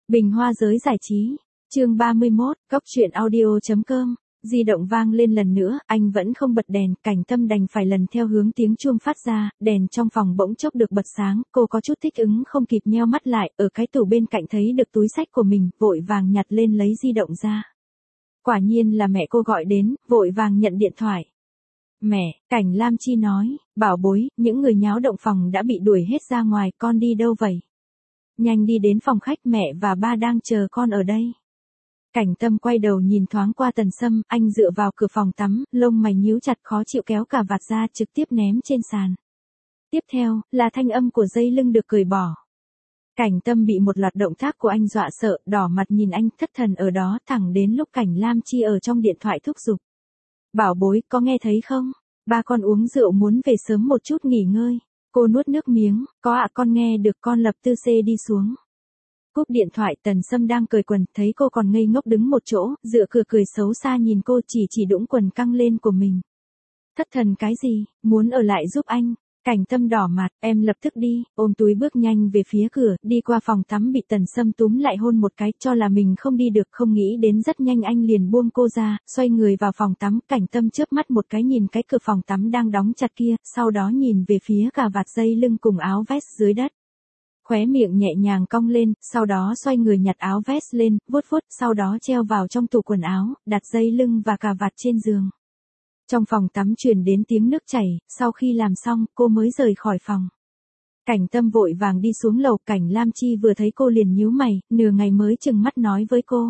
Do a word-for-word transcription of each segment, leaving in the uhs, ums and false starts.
Bình Hoa giới giải trí, chương ba mươi mốt, Cóc truyện audio chấm com. Di động vang lên lần nữa, anh vẫn không bật đèn, Cảnh Tâm đành phải lần theo hướng tiếng chuông phát ra, đèn trong phòng bỗng chốc được bật sáng, cô có chút thích ứng không kịp nheo mắt lại, ở cái tủ bên cạnh thấy được túi xách của mình, vội vàng nhặt lên lấy di động ra. Quả nhiên là mẹ cô gọi đến, vội vàng nhận điện thoại. Mẹ, Cảnh Lam Chi nói, bảo bối, những người nháo động phòng đã bị đuổi hết ra ngoài, con đi đâu vậy? Nhanh đi đến phòng khách, mẹ và ba đang chờ con ở đây. Cảnh Tâm quay đầu nhìn thoáng qua Tần Sâm, anh dựa vào cửa phòng tắm, lông mày nhíu chặt khó chịu kéo cà vạt ra trực tiếp ném trên sàn. Tiếp theo, là thanh âm của dây lưng được cởi bỏ. Cảnh Tâm bị một loạt động tác của anh dọa sợ, đỏ mặt nhìn anh thất thần ở đó thẳng đến lúc Cảnh Lam Chi ở trong điện thoại thúc giục. Bảo bối, có nghe thấy không? Ba con uống rượu muốn về sớm một chút nghỉ ngơi. Cô nuốt nước miếng, có ạ, con nghe được, con lập tư xê đi xuống. Cúp điện thoại, Tần Sâm đang cởi quần, thấy cô còn ngây ngốc đứng một chỗ, dựa cửa cười xấu xa nhìn cô, chỉ chỉ đũng quần căng lên của mình. Thất thần cái gì, muốn ở lại giúp anh? Cảnh Tâm đỏ mặt, em lập tức đi, ôm túi bước nhanh về phía cửa, đi qua phòng tắm bị Tần Sâm túm lại hôn một cái, cho là mình không đi được, không nghĩ đến rất nhanh anh liền buông cô ra, xoay người vào phòng tắm, Cảnh Tâm chớp mắt một cái nhìn cái cửa phòng tắm đang đóng chặt kia, sau đó nhìn về phía cà vạt dây lưng cùng áo vest dưới đất. Khóe miệng nhẹ nhàng cong lên, sau đó xoay người nhặt áo vest lên, vuốt vuốt, sau đó treo vào trong tủ quần áo, đặt dây lưng và cà vạt trên giường. Trong phòng tắm truyền đến tiếng nước chảy, sau khi làm xong, cô mới rời khỏi phòng. Cảnh Tâm vội vàng đi xuống lầu, Cảnh Lam Chi vừa thấy cô liền nhíu mày, nửa ngày mới chừng mắt nói với cô.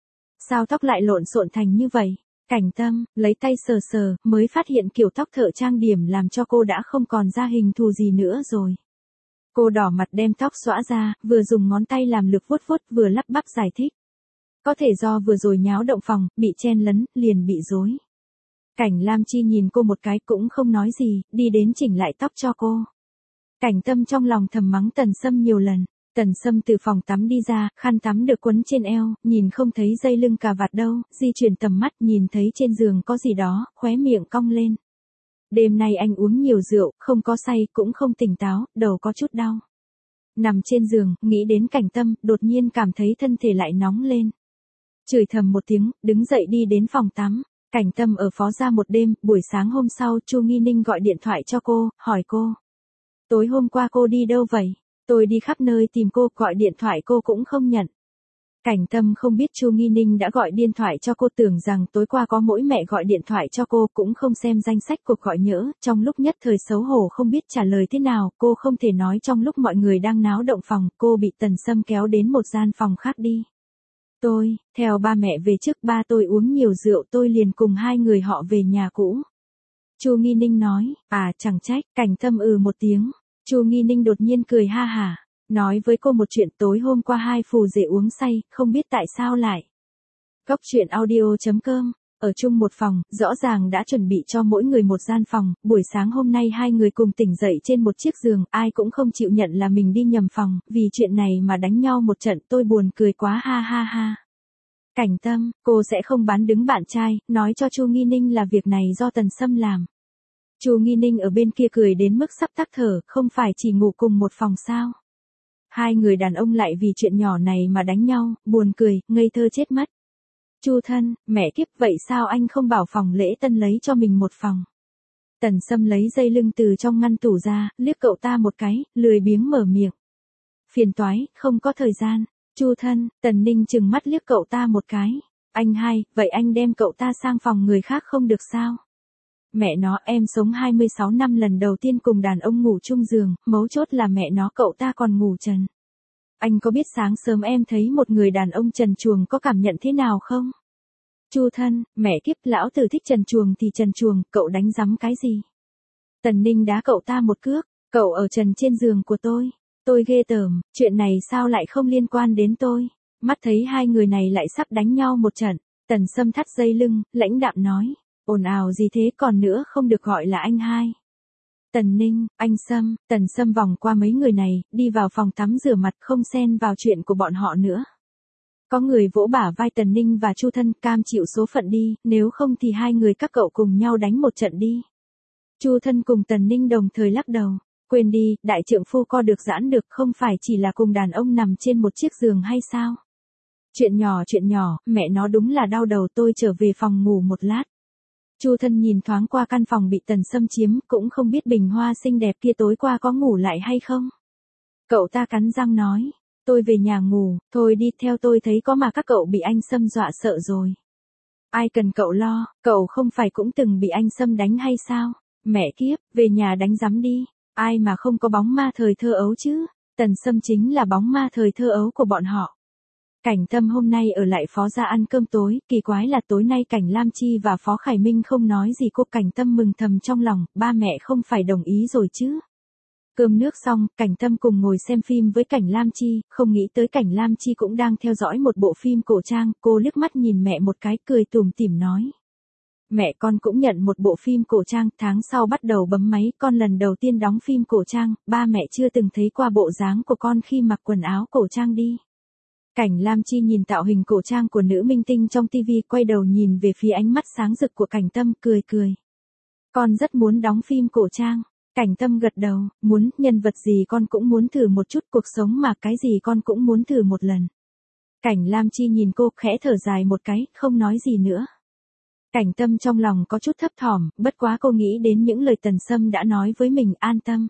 Sao tóc lại lộn xộn thành như vậy? Cảnh Tâm, lấy tay sờ sờ, mới phát hiện kiểu tóc thợ trang điểm làm cho cô đã không còn ra hình thù gì nữa rồi. Cô đỏ mặt đem tóc xõa ra, vừa dùng ngón tay làm lực vuốt vuốt vừa lắp bắp giải thích. Có thể do vừa rồi nháo động phòng, bị chen lấn, liền bị rối. Cảnh Lam Chi nhìn cô một cái cũng không nói gì, đi đến chỉnh lại tóc cho cô. Cảnh Tâm trong lòng thầm mắng Tần Sâm nhiều lần. Tần Sâm từ phòng tắm đi ra, khăn tắm được quấn trên eo, nhìn không thấy dây lưng cà vạt đâu, di chuyển tầm mắt nhìn thấy trên giường có gì đó, khóe miệng cong lên. Đêm nay anh uống nhiều rượu, không có say, cũng không tỉnh táo, đầu có chút đau. Nằm trên giường, nghĩ đến Cảnh Tâm, đột nhiên cảm thấy thân thể lại nóng lên. Chửi thầm một tiếng, đứng dậy đi đến phòng tắm. Cảnh Tâm ở phó gia một đêm, buổi sáng hôm sau, Chu Nghi Ninh gọi điện thoại cho cô, hỏi cô. Tối hôm qua cô đi đâu vậy? Tôi đi khắp nơi tìm cô, gọi điện thoại cô cũng không nhận. Cảnh Tâm không biết Chu Nghi Ninh đã gọi điện thoại cho cô, tưởng rằng tối qua có mỗi mẹ gọi điện thoại cho cô, cũng không xem danh sách cuộc gọi nhỡ, trong lúc nhất thời xấu hổ không biết trả lời thế nào, cô không thể nói trong lúc mọi người đang náo động phòng, cô bị Tần Sâm kéo đến một gian phòng khác đi. Tôi, theo ba mẹ về trước, ba tôi uống nhiều rượu, tôi liền cùng hai người họ về nhà cũ. Chu Nghi Ninh nói, à chẳng trách. Cảnh Tâm ừ một tiếng. Chu Nghi Ninh đột nhiên cười ha hả, nói với cô một chuyện, tối hôm qua hai phù rể uống say, không biết tại sao lại. Cóc truyện audio chấm com, ở chung một phòng, rõ ràng đã chuẩn bị cho mỗi người một gian phòng, buổi sáng hôm nay hai người cùng tỉnh dậy trên một chiếc giường, ai cũng không chịu nhận là mình đi nhầm phòng, vì chuyện này mà đánh nhau một trận, tôi buồn cười quá ha ha ha. Cảnh Tâm, cô sẽ không bán đứng bạn trai, nói cho Chu Nghi Ninh là việc này do Tần Sâm làm. Chu Nghi Ninh ở bên kia cười đến mức sắp tắc thở, không phải chỉ ngủ cùng một phòng sao? Hai người đàn ông lại vì chuyện nhỏ này mà đánh nhau, buồn cười, ngây thơ chết mất. Chu thân, mẹ kiếp, vậy sao anh không bảo phòng lễ tân lấy cho mình một phòng? Tần Sâm lấy dây lưng từ trong ngăn tủ ra, liếc cậu ta một cái, lười biếng mở miệng. Phiền toái, không có thời gian. Chu thân, Tần Ninh chừng mắt liếc cậu ta một cái. Anh hai, vậy anh đem cậu ta sang phòng người khác không được sao? Mẹ nó, em sống hai mươi sáu năm lần đầu tiên cùng đàn ông ngủ chung giường, mấu chốt là mẹ nó cậu ta còn ngủ trần. Anh có biết sáng sớm em thấy một người đàn ông trần truồng có cảm nhận thế nào không? Chu thân, mẹ kiếp, lão tử thích trần truồng thì trần truồng, cậu đánh rắm cái gì? Tần Ninh đá cậu ta một cước, cậu ở trần trên giường của tôi. Tôi ghê tởm, chuyện này sao lại không liên quan đến tôi? Mắt thấy hai người này lại sắp đánh nhau một trận, Tần Sâm thắt dây lưng, lãnh đạm nói. Ồn ào gì thế, còn nữa không được gọi là anh hai. Tần Ninh, anh Sâm, Tần Sâm vòng qua mấy người này, đi vào phòng tắm rửa mặt, không xen vào chuyện của bọn họ nữa. Có người vỗ bả vai Tần Ninh và Chu thân, cam chịu số phận đi, nếu không thì hai người các cậu cùng nhau đánh một trận đi. Chu thân cùng Tần Ninh đồng thời lắc đầu. Quên đi, đại trượng phu co được giãn được, không phải chỉ là cùng đàn ông nằm trên một chiếc giường hay sao? Chuyện nhỏ chuyện nhỏ, mẹ nó đúng là đau đầu, tôi trở về phòng ngủ một lát. Chu Thân nhìn thoáng qua căn phòng bị Tần Sâm chiếm, cũng không biết bình hoa xinh đẹp kia tối qua có ngủ lại hay không. Cậu ta cắn răng nói, tôi về nhà ngủ, thôi đi theo tôi, thấy có mà các cậu bị anh Sâm dọa sợ rồi. Ai cần cậu lo, cậu không phải cũng từng bị anh Sâm đánh hay sao? Mẹ kiếp, về nhà đánh rắm đi, ai mà không có bóng ma thời thơ ấu chứ, Tần Sâm chính là bóng ma thời thơ ấu của bọn họ. Cảnh Tâm hôm nay ở lại Phó gia ăn cơm tối, kỳ quái là tối nay Cảnh Lam Chi và Phó Khải Minh không nói gì, cô Cảnh Tâm mừng thầm trong lòng, ba mẹ không phải đồng ý rồi chứ. Cơm nước xong, Cảnh Tâm cùng ngồi xem phim với Cảnh Lam Chi, không nghĩ tới Cảnh Lam Chi cũng đang theo dõi một bộ phim cổ trang, cô liếc mắt nhìn mẹ một cái, cười tủm tỉm nói. Mẹ con cũng nhận một bộ phim cổ trang, tháng sau bắt đầu bấm máy, con lần đầu tiên đóng phim cổ trang, ba mẹ chưa từng thấy qua bộ dáng của con khi mặc quần áo cổ trang đi. Cảnh Lam Chi nhìn tạo hình cổ trang của nữ minh tinh trong tivi, quay đầu nhìn về phía ánh mắt sáng rực của Cảnh Tâm, cười cười. Con rất muốn đóng phim cổ trang. Cảnh Tâm gật đầu, muốn, nhân vật gì con cũng muốn thử một chút, cuộc sống mà cái gì con cũng muốn thử một lần. Cảnh Lam Chi nhìn cô, khẽ thở dài một cái, không nói gì nữa. Cảnh Tâm trong lòng có chút thấp thỏm, bất quá cô nghĩ đến những lời Tần Sâm đã nói với mình, an tâm.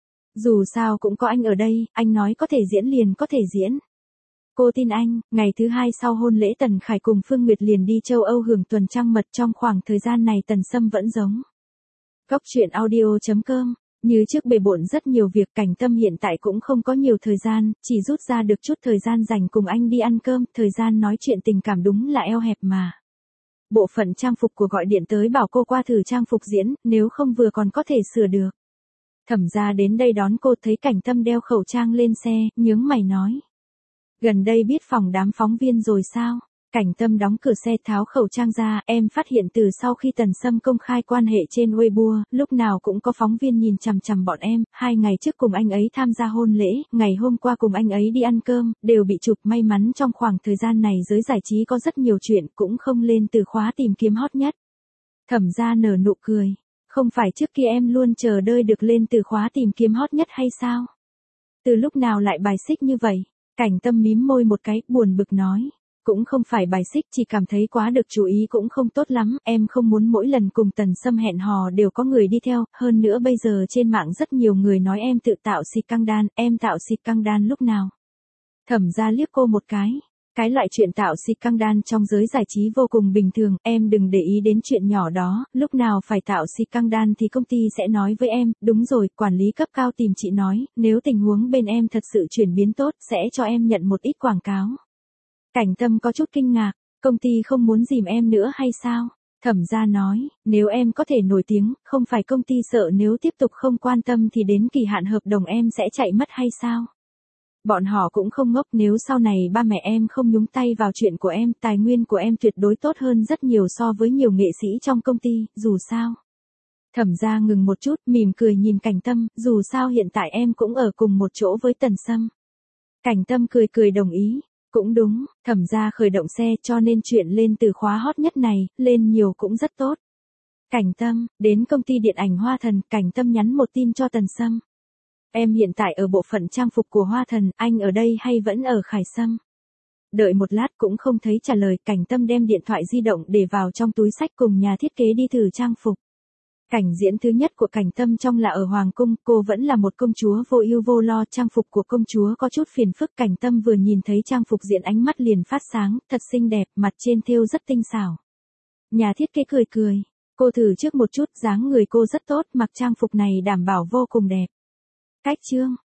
Dù sao cũng có anh ở đây, anh nói có thể diễn liền có thể diễn. Cô tin anh. Ngày thứ hai sau hôn lễ, Tần Khải cùng Phương Nguyệt liền đi châu Âu hưởng tuần trăng mật, trong khoảng thời gian này Tần Sâm vẫn giống. Góc truyện audio chấm com. Như trước bề bộn rất nhiều việc, Cảnh Tâm hiện tại cũng không có nhiều thời gian, chỉ rút ra được chút thời gian dành cùng anh đi ăn cơm, thời gian nói chuyện tình cảm đúng là eo hẹp mà. Bộ phận trang phục của gọi điện tới bảo cô qua thử trang phục diễn, nếu không vừa còn có thể sửa được. Thẩm gia đến đây đón cô, thấy Cảnh Tâm đeo khẩu trang lên xe, nhướng mày nói. Gần đây biết phòng đám phóng viên rồi sao? Cảnh Tâm đóng cửa xe, tháo khẩu trang ra, em phát hiện từ sau khi Tần Sâm công khai quan hệ trên Weibo, lúc nào cũng có phóng viên nhìn chằm chằm bọn em, hai ngày trước cùng anh ấy tham gia hôn lễ, ngày hôm qua cùng anh ấy đi ăn cơm, đều bị chụp, may mắn trong khoảng thời gian này giới giải trí có rất nhiều chuyện, cũng không lên từ khóa tìm kiếm hot nhất. Thẩm gia nở nụ cười, không phải trước kia em luôn chờ đợi được lên từ khóa tìm kiếm hot nhất hay sao? Từ lúc nào lại bài xích như vậy? Cảnh Tâm mím môi một cái, buồn bực nói. Cũng không phải bài xích, chỉ cảm thấy quá được chú ý cũng không tốt lắm, em không muốn mỗi lần cùng Tần Sâm hẹn hò đều có người đi theo, hơn nữa bây giờ trên mạng rất nhiều người nói em tự tạo xịt căng đan, em tạo xịt căng đan lúc nào? Thẩm gia liếc cô một cái, cái loại chuyện tạo xịt căng đan trong giới giải trí vô cùng bình thường, em đừng để ý đến chuyện nhỏ đó, lúc nào phải tạo xịt căng đan thì công ty sẽ nói với em, đúng rồi, quản lý cấp cao tìm chị nói, nếu tình huống bên em thật sự chuyển biến tốt, sẽ cho em nhận một ít quảng cáo. Cảnh Tâm có chút kinh ngạc, công ty không muốn dìm em nữa hay sao? Thẩm gia nói, nếu em có thể nổi tiếng, không phải công ty sợ nếu tiếp tục không quan tâm thì đến kỳ hạn hợp đồng em sẽ chạy mất hay sao? Bọn họ cũng không ngốc, nếu sau này ba mẹ em không nhúng tay vào chuyện của em, tài nguyên của em tuyệt đối tốt hơn rất nhiều so với nhiều nghệ sĩ trong công ty, dù sao. Thẩm gia ngừng một chút, mỉm cười nhìn Cảnh Tâm, dù sao hiện tại em cũng ở cùng một chỗ với Tần Sâm. Cảnh Tâm cười cười đồng ý. Cũng đúng, Thẩm gia khởi động xe, cho nên chuyện lên từ khóa hot nhất này, lên nhiều cũng rất tốt. Cảnh Tâm, đến công ty điện ảnh Hoa Thần, Cảnh Tâm nhắn một tin cho Tần Sâm. Em hiện tại ở bộ phận trang phục của Hoa Thần, anh ở đây hay vẫn ở Khải Sâm? Đợi một lát cũng không thấy trả lời, Cảnh Tâm đem điện thoại di động để vào trong túi xách cùng nhà thiết kế đi thử trang phục. Cảnh diễn thứ nhất của Cảnh Tâm trong là ở Hoàng Cung, cô vẫn là một công chúa vô ưu vô lo, trang phục của công chúa có chút phiền phức, Cảnh Tâm vừa nhìn thấy trang phục diễn ánh mắt liền phát sáng, thật xinh đẹp, mặt trên thêu rất tinh xảo. Nhà thiết kế cười cười, cô thử trước một chút, dáng người cô rất tốt, mặc trang phục này đảm bảo vô cùng đẹp. Cách chương